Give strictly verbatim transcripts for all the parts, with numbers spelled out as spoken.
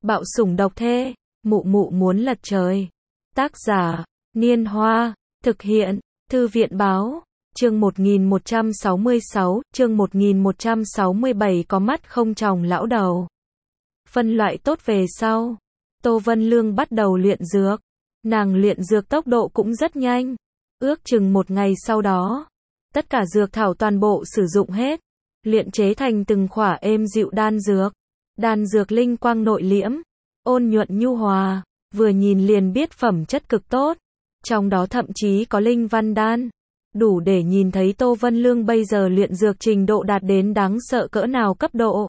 Bạo sủng độc thê, mụ mụ muốn lật trời. Tác giả, Niên Hoa, thực hiện, Thư viện Báo, chương một nghìn một trăm sáu mươi sáu, chương một nghìn một trăm sáu mươi bảy có mắt không tròng lão đầu. Phân loại tốt về sau, Tô Vân Lương bắt đầu luyện dược. Nàng luyện dược tốc độ cũng rất nhanh. Ước chừng một ngày sau đó, tất cả dược thảo toàn bộ sử dụng hết, luyện chế thành từng khỏa êm dịu đan dược. Đan dược linh quang nội liễm, ôn nhuận nhu hòa, vừa nhìn liền biết phẩm chất cực tốt. Trong đó thậm chí có linh văn đan, đủ để nhìn thấy Tô Vân Lương bây giờ luyện dược trình độ đạt đến đáng sợ cỡ nào cấp độ.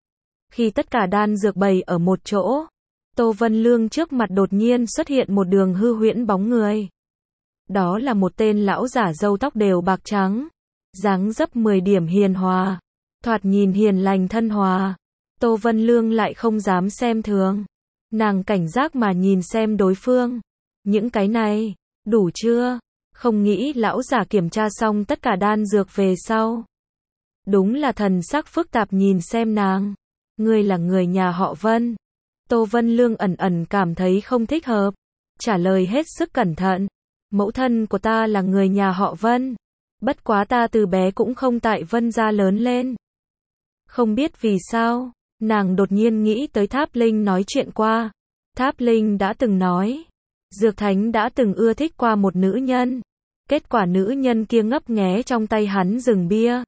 Khi tất cả đan dược bày ở một chỗ, Tô Vân Lương trước mặt đột nhiên xuất hiện một đường hư huyễn bóng người. Đó là một tên lão giả râu tóc đều bạc trắng, dáng dấp mười điểm hiền hòa, thoạt nhìn hiền lành thân hòa. Tô Vân Lương lại không dám xem thường. Nàng cảnh giác mà nhìn xem đối phương. Những cái này, đủ chưa? Không nghĩ lão giả kiểm tra xong tất cả đan dược về sau. Đúng là thần sắc phức tạp nhìn xem nàng. Ngươi là người nhà họ Vân. Tô Vân Lương ẩn ẩn cảm thấy không thích hợp. Trả lời hết sức cẩn thận. Mẫu thân của ta là người nhà họ Vân. Bất quá ta từ bé cũng không tại Vân gia lớn lên. Không biết vì sao, nàng đột nhiên nghĩ tới Tháp Linh nói chuyện qua. Tháp Linh đã từng nói, Dược Thánh đã từng ưa thích qua một nữ nhân. Kết quả nữ nhân kia ngấp nghé trong tay hắn rừng bia.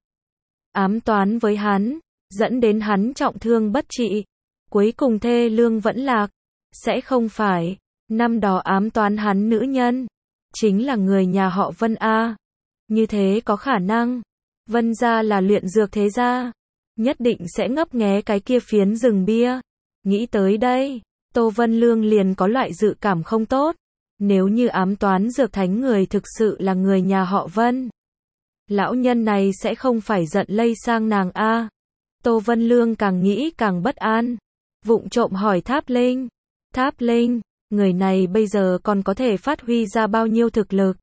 Ám toán với hắn, dẫn đến hắn trọng thương bất trị. Cuối cùng thê lương vẫn lạc. Sẽ không phải, năm đó ám toán hắn nữ nhân chính là người nhà họ Vân A. Như thế có khả năng, Vân gia là luyện dược thế gia, nhất định sẽ ngấp nghé cái kia phiến rừng bia. Nghĩ tới đây, Tô Vân Lương liền có loại dự cảm không tốt. Nếu như ám toán Dược Thánh người thực sự là người nhà họ Vân, lão nhân này sẽ không phải giận lây sang nàng a. Tô Vân Lương càng nghĩ càng bất an, vụng trộm hỏi Tháp Linh. Tháp Linh, người này bây giờ còn có thể phát huy ra bao nhiêu thực lực?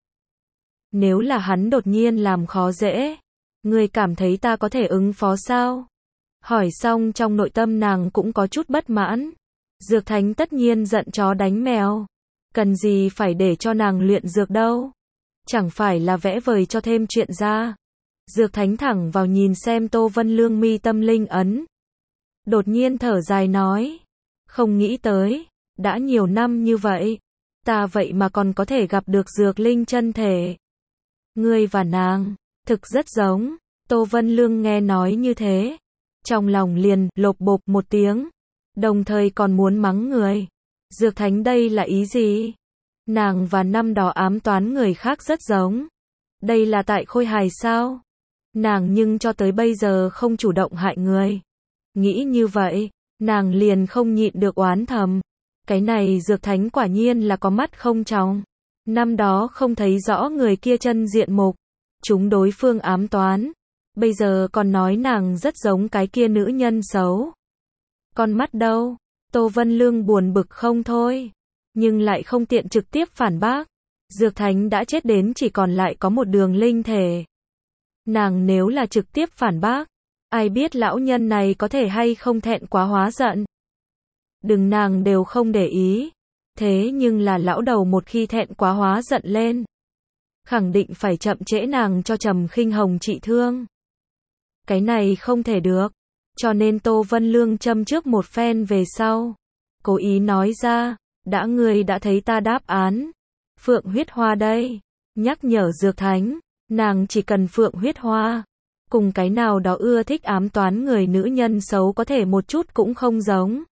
Nếu là hắn đột nhiên làm khó dễ, ngươi cảm thấy ta có thể ứng phó sao? Hỏi xong trong nội tâm nàng cũng có chút bất mãn. Dược Thánh tất nhiên giận chó đánh mèo. Cần gì phải để cho nàng luyện dược đâu? Chẳng phải là vẽ vời cho thêm chuyện ra. Dược Thánh thẳng vào nhìn xem Tô Vân Lương mi tâm linh ấn. Đột nhiên thở dài nói. Không nghĩ tới, đã nhiều năm như vậy, ta vậy mà còn có thể gặp được dược linh chân thể. Ngươi và nàng, thực rất giống. Tô Vân Lương nghe nói như thế, trong lòng liền lộp bộp một tiếng, đồng thời còn muốn mắng người. Dược Thánh đây là ý gì? Nàng và năm đó ám toán người khác rất giống. Đây là tại khôi hài sao? Nàng nhưng cho tới bây giờ không chủ động hại người. Nghĩ như vậy, nàng liền không nhịn được oán thầm. Cái này Dược Thánh quả nhiên là có mắt không tròng. Năm đó không thấy rõ người kia chân diện mục, chúng đối phương ám toán. Bây giờ còn nói nàng rất giống cái kia nữ nhân xấu. Con mắt đâu? Tô Vân Lương buồn bực không thôi, nhưng lại không tiện trực tiếp phản bác. Dược Thánh đã chết đến chỉ còn lại có một đường linh thể. Nàng nếu là trực tiếp phản bác, ai biết lão nhân này có thể hay không thẹn quá hóa giận. Đừng nàng đều không để ý. Thế nhưng là lão đầu một khi thẹn quá hóa giận lên, khẳng định phải chậm trễ nàng cho Trầm Khinh Hồng trị thương. Cái này không thể được. Cho nên Tô Vân Lương châm trước một phen về sau, cố ý nói ra, đã ngươi đã thấy ta đáp án. Phượng huyết hoa đây. Nhắc nhở Dược Thánh, nàng chỉ cần phượng huyết hoa. Cùng cái nào đó ưa thích ám toán người nữ nhân xấu có thể một chút cũng không giống.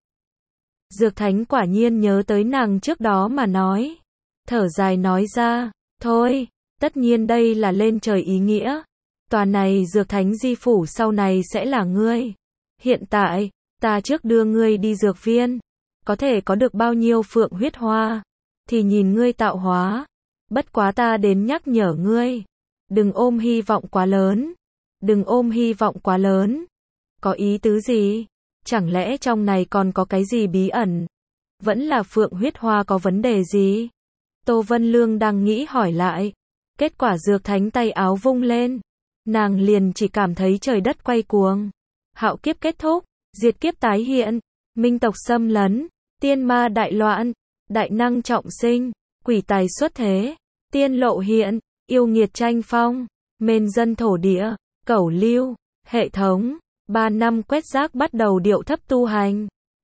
Dược Thánh quả nhiên nhớ tới nàng trước đó mà nói. Thở dài nói ra, thôi, tất nhiên đây là lên trời ý nghĩa. Tòa này Dược Thánh di phủ sau này sẽ là ngươi. Hiện tại, ta trước đưa ngươi đi dược viên. Có thể có được bao nhiêu phượng huyết hoa, thì nhìn ngươi tạo hóa. Bất quá ta đến nhắc nhở ngươi. Đừng ôm hy vọng quá lớn. Đừng ôm hy vọng quá lớn. Có ý tứ gì? Chẳng lẽ trong này còn có cái gì bí ẩn? Vẫn là phượng huyết hoa có vấn đề gì? Tô Vân Lương đang nghĩ hỏi lại. Kết quả Dược Thánh tay áo vung lên. Nàng liền chỉ cảm thấy trời đất quay cuồng. Hạo kiếp kết thúc, diệt kiếp tái hiện, minh tộc xâm lấn, tiên ma đại loạn, đại năng trọng sinh, quỷ tài xuất thế, tiên lộ hiện, yêu nghiệt tranh phong, mên dân thổ địa, cẩu lưu, hệ thống, ba năm quét rác bắt đầu điệu thấp tu hành.